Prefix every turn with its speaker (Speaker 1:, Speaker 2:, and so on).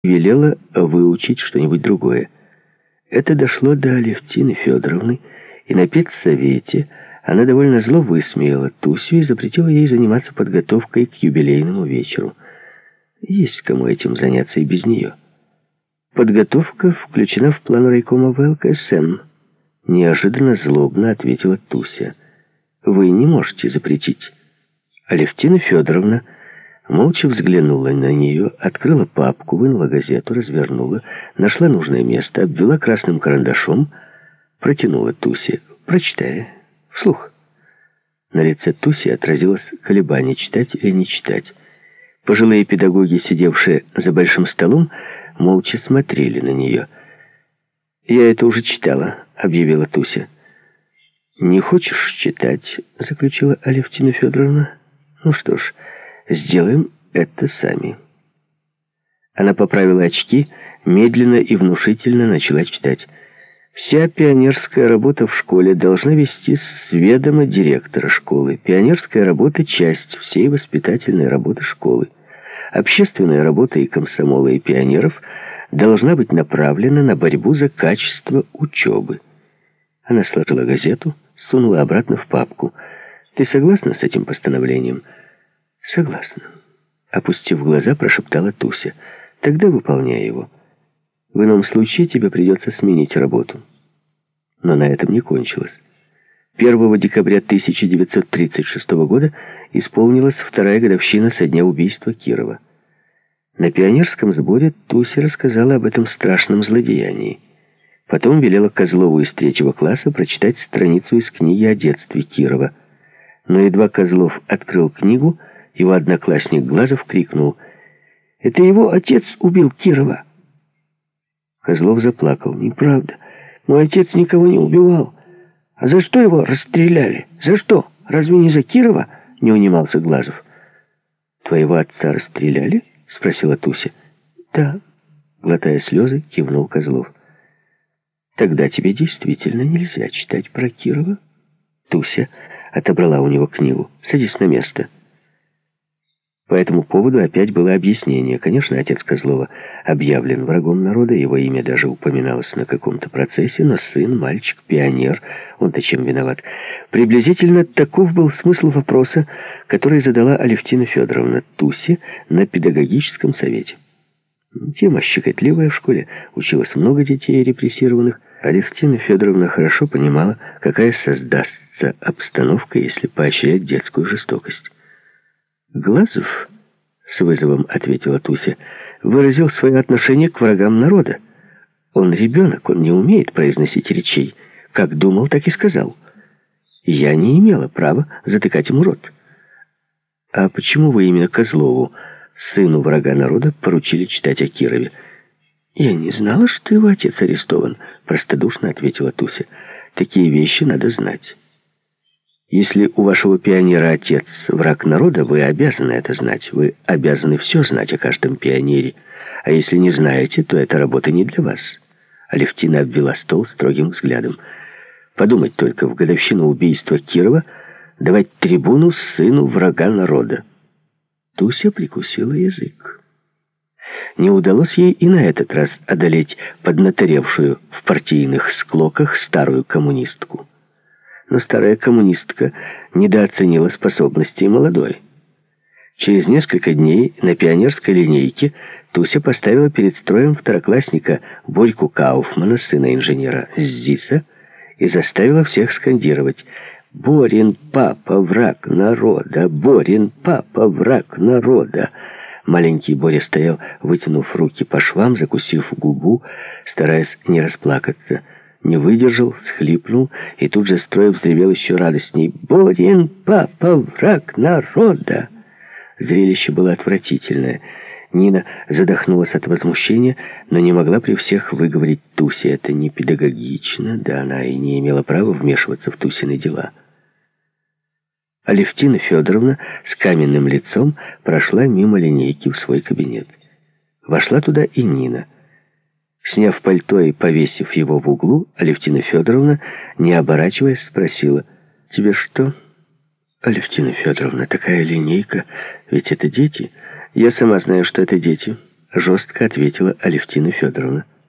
Speaker 1: велела выучить что-нибудь другое. Это дошло до Алевтины Федоровны, и на педсовете она довольно зло высмеяла Тусю и запретила ей заниматься подготовкой к юбилейному вечеру. Есть кому этим заняться и без нее. Подготовка включена в план райкома ВЛКСМ. Неожиданно злобно ответила Туся. Вы не можете запретить. Алевтина Федоровна молча взглянула на нее, открыла папку, вынула газету, развернула, нашла нужное место, обвела красным карандашом, протянула Тусе. «Прочитай, вслух». На лице Туси отразилось колебание, читать или не читать. Пожилые педагоги, сидевшие за большим столом, молча смотрели на нее. «Я это уже читала», — объявила Туся. «Не хочешь читать?» — заключила Алевтина Федоровна. «Ну что ж, сделаем это сами». Она поправила очки, медленно и внушительно начала читать. «Вся пионерская работа в школе должна вестись с ведома директора школы. Пионерская работа — часть всей воспитательной работы школы. Общественная работа и комсомола, и пионеров должна быть направлена на борьбу за качество учебы». Она сложила газету, сунула обратно в папку. «Ты согласна с этим постановлением?» «Согласна», — опустив глаза, прошептала Туся. «Тогда выполняй его. В ином случае тебе придется сменить работу». Но на этом не кончилось. 1 декабря 1936 года исполнилась вторая годовщина со дня убийства Кирова. На пионерском сборе Туся рассказала об этом страшном злодеянии. Потом велела Козлову из 3 класса прочитать страницу из книги о детстве Кирова. Но едва Козлов открыл книгу, его одноклассник Глазов крикнул: «Это его отец убил Кирова!» Козлов заплакал. «Неправда. Мой отец никого не убивал. А за что его расстреляли? За что? Разве не за Кирова?» — не унимался Глазов. «Твоего отца расстреляли?» — спросила Туся. «Да», — глотая слезы, кивнул Козлов. «Тогда тебе действительно нельзя читать про Кирова». Туся отобрала у него книгу. «Садись на место». По этому поводу опять было объяснение. Конечно, отец Козлова объявлен врагом народа, его имя даже упоминалось на каком-то процессе, но сын, мальчик, пионер, он-то чем виноват? Приблизительно таков был смысл вопроса, который задала Алевтина Федоровна Тусе на педагогическом совете. Тема щекотливая в школе, училось много детей репрессированных. Алевтина Федоровна хорошо понимала, какая создастся обстановка, если поощрять детскую жестокость. «Глазов, — с вызовом ответила Туся, — выразил свое отношение к врагам народа. Он ребенок, он не умеет произносить речей. Как думал, так и сказал. Я не имела права затыкать ему рот». «А почему вы именно Козлову, сыну врага народа, поручили читать о Кирове?» «Я не знала, что его отец арестован», — простодушно ответила Туся. «Такие вещи надо знать. Если у вашего пионера отец враг народа, вы обязаны это знать. Вы обязаны все знать о каждом пионере. А если не знаете, то эта работа не для вас». Алевтина обвела стол строгим взглядом. «Подумать только, в годовщину убийства Кирова давать трибуну сыну врага народа». Туся прикусила язык. Не удалось ей и на этот раз одолеть поднаторевшую в партийных склоках старую коммунистку. Но старая коммунистка недооценила способности молодой. Через несколько дней на пионерской линейке Туся поставила перед строем второклассника Борьку Кауфмана, сына инженера ЗИСа, и заставила всех скандировать: «Борин папа, враг народа! Борин папа, враг народа!» Маленький Боря стоял, вытянув руки по швам, закусив губу, стараясь не расплакаться. Не выдержал, схлипнул, и тут же строй взревел еще радостней: «Борин папа, враг народа!» Зрелище было отвратительное. Нина задохнулась от возмущения, но не могла при всех выговорить Тусе. Это не педагогично, да она и не имела права вмешиваться в Тусины дела. Алевтина Федоровна с каменным лицом прошла мимо линейки в свой кабинет. Вошла туда и Нина. Сняв пальто и повесив его в углу, Алевтина Федоровна, не оборачиваясь, спросила: «Тебе что?» «Алевтина Федоровна, такая линейка, ведь это дети». «Я сама знаю, что это дети», — жестко ответила Алевтина Федоровна.